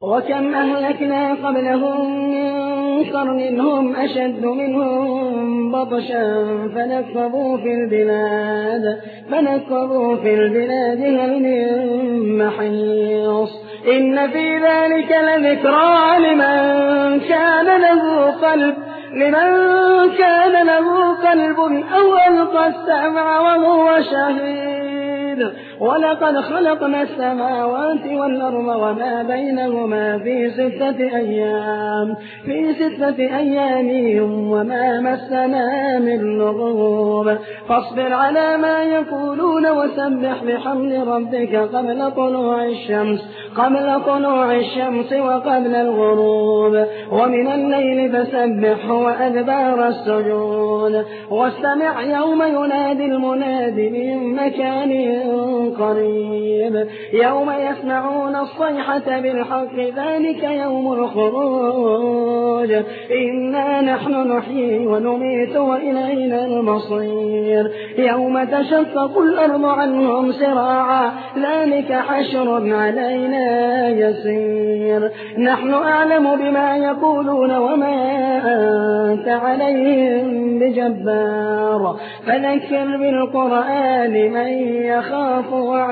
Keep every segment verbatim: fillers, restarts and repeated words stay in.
وكم أهلكنا قبلهم من قرن هم أشد منهم بطشا فنكبوا في البلاد فنكبوا في البلاد هل من محيص إن في ذلك لذكرى لمن كان له قلب لمن كان له قلب أو ألقى السمع وهو شهيد ولقد خلقنا السماوات والأرض وما بينهما في ستة أيام في ستة أيام وما مسنا من لغوب فاصبر على ما يقولون وسبح بحمد ربك قبل طلوع الشمس قبل طلوع الشمس وقبل الغروب ومن الليل فسبحه وأدبار السجود واستمع يوم ينادي المناد من مكان قريب يوم يسمعون الصيحة بالحق ذلك يوم الخروج إنا نحن نحيي ونميت وإلينا المصير يوم تشقق الأرض عنهم سراعا ذلك حشر علينا يسير نحن أعلم بما يقولون وما أنت عليهم بجبار فذكر بالقرآن من يخاف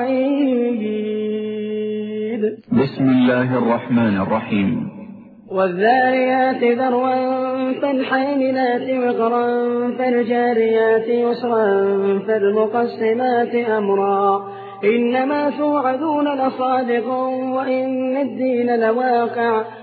وعيد. بسم الله الرحمن الرحيم. والذاريات ذروا فالحاملات وقرا فالجاريات يسرا فالمقسمات أمرا إنما توعدون لصادق وإن الدين لواقع